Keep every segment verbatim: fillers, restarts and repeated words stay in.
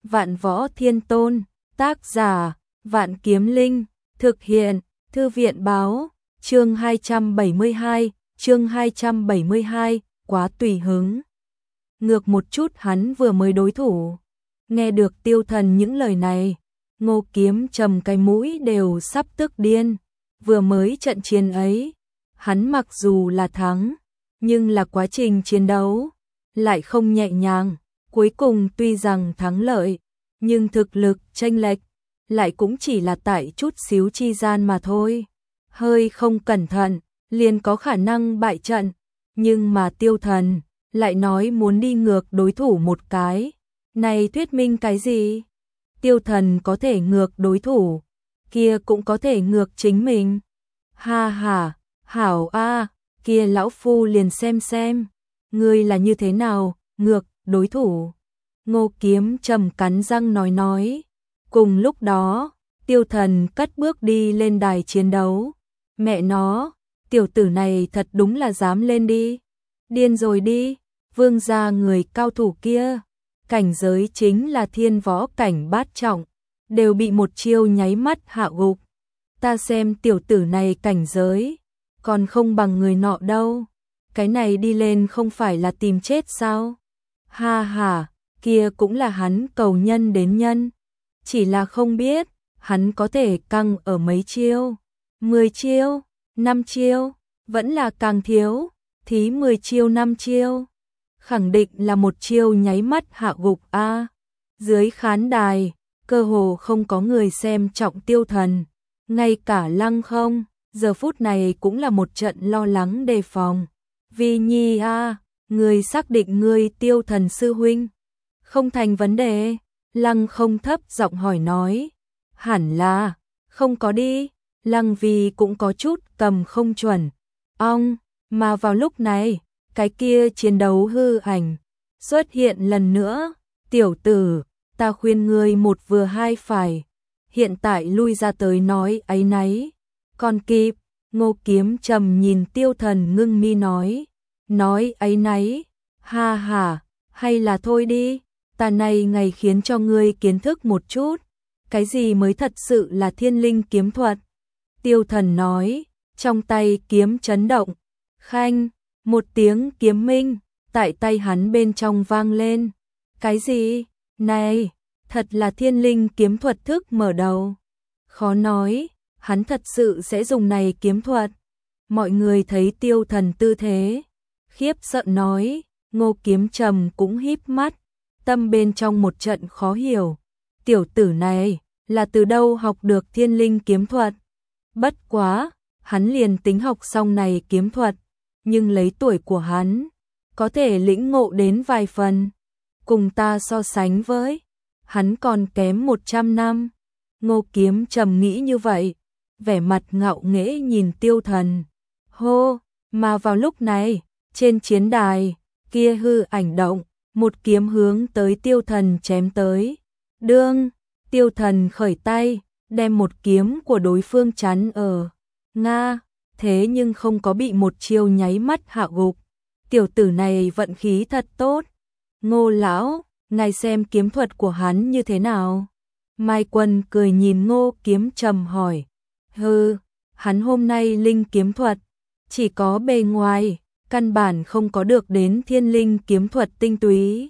Vạn Võ Thiên Tôn, tác giả, Vạn Kiếm Linh, thực hiện, Thư viện báo, chương hai trăm bảy mươi hai, chương hai trăm bảy mươi hai, quá tùy hứng. Ngược một chút hắn vừa mới đối thủ. Nghe được Tiêu Thần những lời này, Ngô Kiếm trầm cái mũi đều sắp tức điên. Vừa mới trận chiến ấy, hắn mặc dù là thắng, nhưng là quá trình chiến đấu lại không nhẹ nhàng, cuối cùng tuy rằng thắng lợi, nhưng thực lực chênh lệch lại cũng chỉ là tại chút xíu chi gian mà thôi. Hơi không cẩn thận, liền có khả năng bại trận, nhưng mà Tiêu Thần lại nói muốn đi ngược đối thủ một cái. Này thuyết minh cái gì? Tiêu Thần có thể ngược đối thủ, kia cũng có thể ngược chính mình. Ha ha, hảo a, kia lão phu liền xem xem, ngươi là như thế nào, ngược đối thủ. Ngô Kiếm trầm cắn răng nói nói. Cùng lúc đó, Tiêu Thần cất bước đi lên đài chiến đấu. Mẹ nó, tiểu tử này thật đúng là dám lên đi. Điên rồi đi, vương gia người cao thủ kia, cảnh giới chính là thiên võ cảnh bát trọng, đều bị một chiêu nháy mắt hạ gục. Ta xem tiểu tử này cảnh giới, còn không bằng người nọ đâu. Cái này đi lên không phải là tìm chết sao? Ha ha, kia cũng là hắn cầu nhân đến nhân. Chỉ là không biết, hắn có thể căng ở mấy chiêu? mười chiêu, năm chiêu, vẫn là càng thiếu, thí mười chiêu năm chiêu. Khẳng định là một chiêu nháy mắt hạ gục a. Dưới khán đài, cơ hồ không có người xem trọng Tiêu Thần. Ngay cả Lăng Không, giờ phút này cũng là một trận lo lắng đề phòng. Vi Nhi a, người xác định người Tiêu Thần sư huynh? Không thành vấn đề. Lăng Không thấp giọng hỏi nói. Hẳn là, không có đi. Lăng Vi cũng có chút cầm không chuẩn. Ong, mà vào lúc này, cái kia chiến đấu hư ảnh xuất hiện lần nữa. Tiểu tử, ta khuyên ngươi một vừa hai phải. Hiện tại lui ra tới nói áy náy. Còn kịp, Ngô Kiếm trầm nhìn Tiêu Thần ngưng mi nói. Nói áy náy, ha ha, hay là thôi đi. Ta này ngày khiến cho ngươi kiến thức một chút, cái gì mới thật sự là thiên linh kiếm thuật. Tiêu Thần nói, trong tay kiếm chấn động, khanh, một tiếng kiếm minh, tại tay hắn bên trong vang lên. Cái gì? Này, thật là thiên linh kiếm thuật thức mở đầu. Khó nói, hắn thật sự sẽ dùng này kiếm thuật. Mọi người thấy Tiêu Thần tư thế, khiếp sợ nói, Ngô Kiếm trầm cũng híp mắt. Tâm bên trong một trận khó hiểu, tiểu tử này là từ đâu học được thiên linh kiếm thuật? Bất quá, hắn liền tính học xong này kiếm thuật, nhưng lấy tuổi của hắn, có thể lĩnh ngộ đến vài phần. Cùng ta so sánh với, hắn còn kém một trăm năm. Ngô Kiếm trầm nghĩ như vậy, vẻ mặt ngạo nghễ nhìn Tiêu Thần. Hô, mà vào lúc này, trên chiến đài, kia hư ảnh động. Một kiếm hướng tới Tiêu Thần chém tới. Đương, Tiêu Thần khởi tay, đem một kiếm của đối phương chắn ở. Nga, thế nhưng không có bị một chiêu nháy mắt hạ gục. Tiểu tử này vận khí thật tốt. Ngô lão, ngài xem kiếm thuật của hắn như thế nào? Mai Quân cười nhìn Ngô Kiếm trầm hỏi. Hừ, hắn hôm nay linh kiếm thuật, chỉ có bề ngoài. Căn bản không có được đến thiên linh kiếm thuật tinh túy.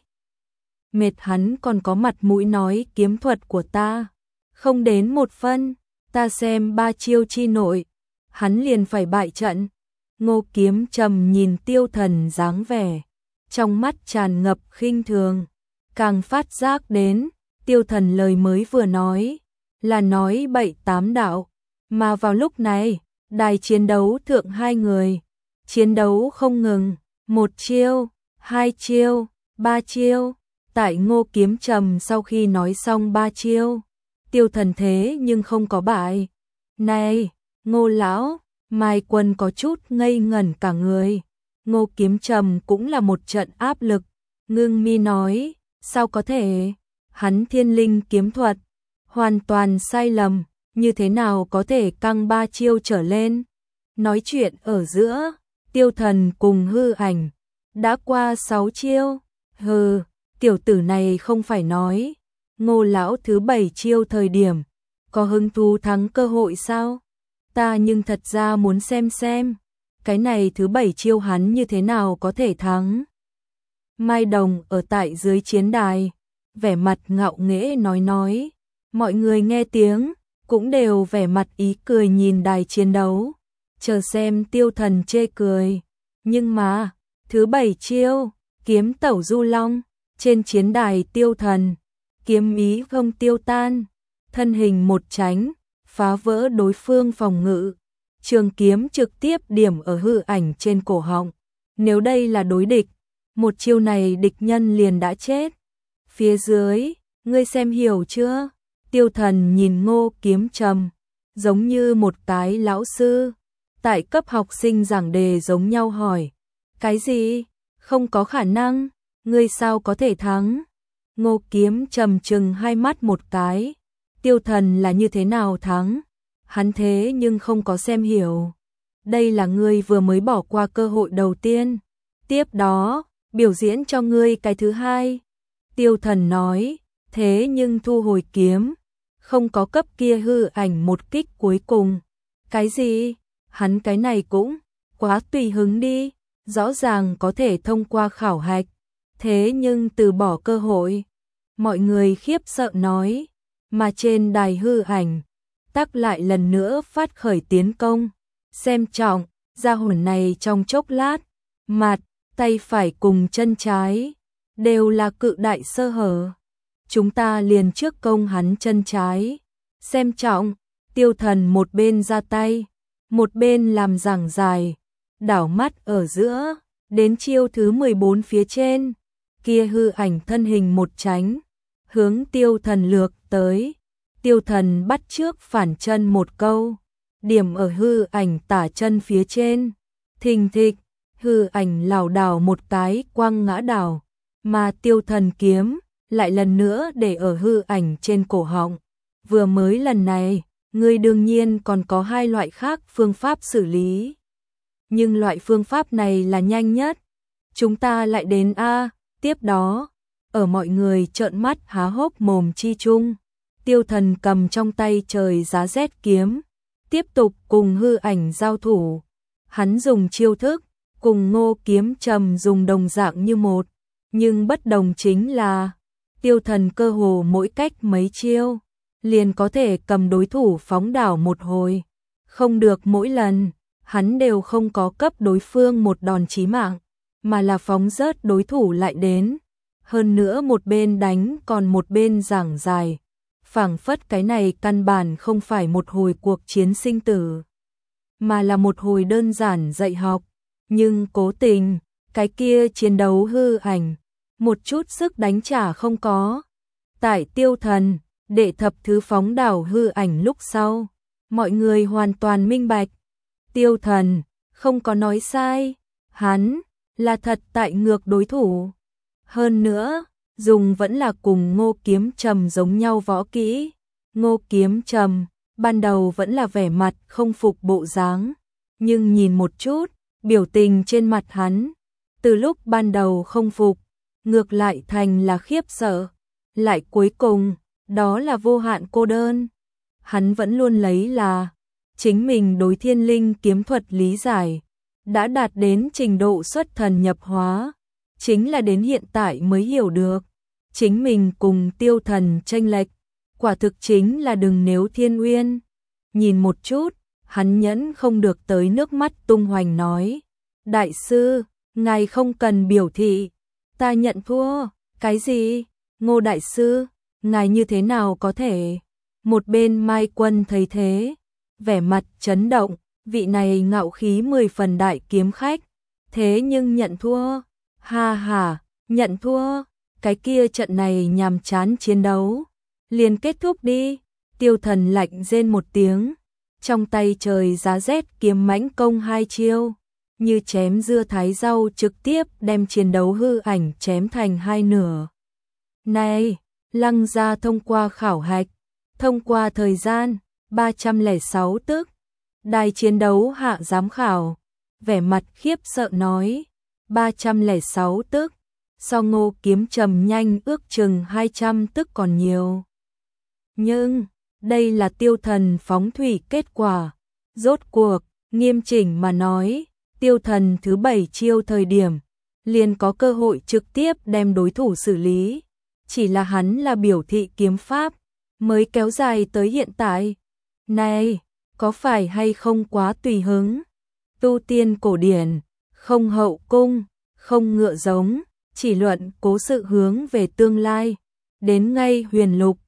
Mệt hắn còn có mặt mũi nói kiếm thuật của ta không đến một phân, ta xem ba chiêu chi nội, hắn liền phải bại trận. Ngô Kiếm trầm nhìn Tiêu Thần dáng vẻ, trong mắt tràn ngập khinh thường, càng phát giác đến, Tiêu Thần lời mới vừa nói, là nói bậy tám đạo, mà vào lúc này, đài chiến đấu thượng hai người. Chiến đấu không ngừng, một chiêu, hai chiêu, ba chiêu. Tại Ngô Kiếm trầm sau khi nói xong ba chiêu, Tiêu Thần thế nhưng không có bại. Này, Ngô lão, Mai Quân có chút ngây ngẩn cả người. Ngô Kiếm trầm cũng là một trận áp lực, ngưng mi nói, sao có thể? Hắn thiên linh kiếm thuật, hoàn toàn sai lầm, như thế nào có thể căng ba chiêu trở lên? Nói chuyện ở giữa, Tiêu Thần cùng hư ảnh, đã qua sáu chiêu. Hừ, tiểu tử này không phải nói, Ngô lão thứ bảy chiêu thời điểm, có hứng thú thắng cơ hội sao? Ta nhưng thật ra muốn xem xem, cái này thứ bảy chiêu hắn như thế nào có thể thắng. Mai Đồng ở tại dưới chiến đài, vẻ mặt ngạo nghễ nói nói, mọi người nghe tiếng, cũng đều vẻ mặt ý cười nhìn đài chiến đấu, chờ xem Tiêu Thần chê cười. Nhưng mà, thứ bảy chiêu, kiếm tẩu du long, trên chiến đài Tiêu Thần, kiếm ý không tiêu tan, thân hình một tránh, phá vỡ đối phương phòng ngự, trường kiếm trực tiếp điểm ở hư ảnh trên cổ họng. Nếu đây là đối địch, một chiêu này địch nhân liền đã chết. Phía dưới, ngươi xem hiểu chưa? Tiêu Thần nhìn Ngô Kiếm Trầm, giống như một cái lão sư, tại cấp học sinh giảng đề giống nhau hỏi. Cái gì? Không có khả năng, ngươi sao có thể thắng? Ngô Kiếm Trầm trừng hai mắt một cái, Tiêu Thần là như thế nào thắng? Hắn thế nhưng không có xem hiểu. Đây là ngươi vừa mới bỏ qua cơ hội đầu tiên. Tiếp đó, biểu diễn cho ngươi cái thứ hai. Tiêu Thần nói, thế nhưng thu hồi kiếm, không có cấp kia hư ảnh một kích cuối cùng. Cái gì? Hắn cái này cũng quá tùy hứng đi, rõ ràng có thể thông qua khảo hạch, thế nhưng từ bỏ cơ hội. Mọi người khiếp sợ nói, mà trên đài hư ảnh, tắc lại lần nữa phát khởi tiến công. Xem trọng, gia hồn này trong chốc lát, mặt, tay phải cùng chân trái, đều là cự đại sơ hở. Chúng ta liền trước công hắn chân trái. Xem trọng, Tiêu Thần một bên ra tay, một bên làm giảng dài, đảo mắt ở giữa, đến chiêu thứ mười bốn phía trên, kia hư ảnh thân hình một tránh, hướng Tiêu Thần lược tới. Tiêu Thần bắt trước phản chân một câu, điểm ở hư ảnh tả chân phía trên, thình thịch, hư ảnh lảo đảo một cái quăng ngã đảo, mà Tiêu Thần kiếm lại lần nữa để ở hư ảnh trên cổ họng. Vừa mới lần này, ngươi đương nhiên còn có hai loại khác phương pháp xử lý. Nhưng loại phương pháp này là nhanh nhất. Chúng ta lại đến A, tiếp đó, ở mọi người trợn mắt há hốc mồm chi chung, Tiêu Thần cầm trong tay trời giá rét kiếm, tiếp tục cùng hư ảnh giao thủ. Hắn dùng chiêu thức, cùng Ngô Kiếm Trầm dùng đồng dạng như một, nhưng bất đồng chính là, Tiêu Thần cơ hồ mỗi cách mấy chiêu, liền có thể cầm đối thủ phóng đảo một hồi. Không được mỗi lần, hắn đều không có cấp đối phương một đòn chí mạng, mà là phóng rớt đối thủ lại đến. Hơn nữa một bên đánh còn một bên giảng dài, phảng phất cái này căn bản không phải một hồi cuộc chiến sinh tử, mà là một hồi đơn giản dạy học. Nhưng cố tình, cái kia chiến đấu hư ảnh, một chút sức đánh trả không có. Tại Tiêu Thần, đệ thập thứ phóng đảo hư ảnh lúc sau, mọi người hoàn toàn minh bạch. Tiêu Thần, không có nói sai, hắn, là thật tại ngược đối thủ. Hơn nữa, dùng vẫn là cùng Ngô Kiếm Trầm giống nhau võ kỹ. Ngô Kiếm Trầm, ban đầu vẫn là vẻ mặt không phục bộ dáng, nhưng nhìn một chút, biểu tình trên mặt hắn, từ lúc ban đầu không phục, ngược lại thành là khiếp sợ, lại cuối cùng, đó là vô hạn cô đơn. Hắn vẫn luôn lấy là, chính mình đối thiên linh kiếm thuật lý giải, đã đạt đến trình độ xuất thần nhập hóa, chính là đến hiện tại mới hiểu được, chính mình cùng Tiêu Thần chênh lệch, quả thực chính là đừng nếu thiên uyên. Nhìn một chút, hắn nhẫn không được tới nước mắt tung hoành nói, đại sư, ngài không cần biểu thị, ta nhận thua. Cái gì? Ngô đại sư, ngài như thế nào có thể? Một bên Mai Quân thấy thế, vẻ mặt chấn động, vị này ngạo khí mười phần đại kiếm khách, thế nhưng nhận thua. Ha ha, nhận thua, cái kia trận này nhàm chán chiến đấu, liền kết thúc đi. Tiêu Thần lạnh rên một tiếng, trong tay trời giá rét kiếm mãnh công hai chiêu, như chém dưa thái rau trực tiếp đem chiến đấu hư ảnh chém thành hai nửa. Này, Lăng gia thông qua khảo hạch, thông qua thời gian ba trăm lẻ sáu tức, đài chiến đấu hạ giám khảo, vẻ mặt khiếp sợ nói, ba trăm lẻ sáu tức, so Ngô Kiếm Trầm nhanh ước chừng hai trăm tức còn nhiều. Nhưng, đây là tiêu thần phóng thủy kết quả. Rốt cuộc, nghiêm chỉnh mà nói, tiêu thần thứ bảy chiêu thời điểm, liền có cơ hội trực tiếp đem đối thủ xử lý. Chỉ là hắn là biểu thị kiếm pháp, mới kéo dài tới hiện tại. Này, có phải hay không quá tùy hứng? Tu tiên cổ điển, không hậu cung, không ngựa giống, chỉ luận cố sự hướng về tương lai. Đến ngay huyền lục,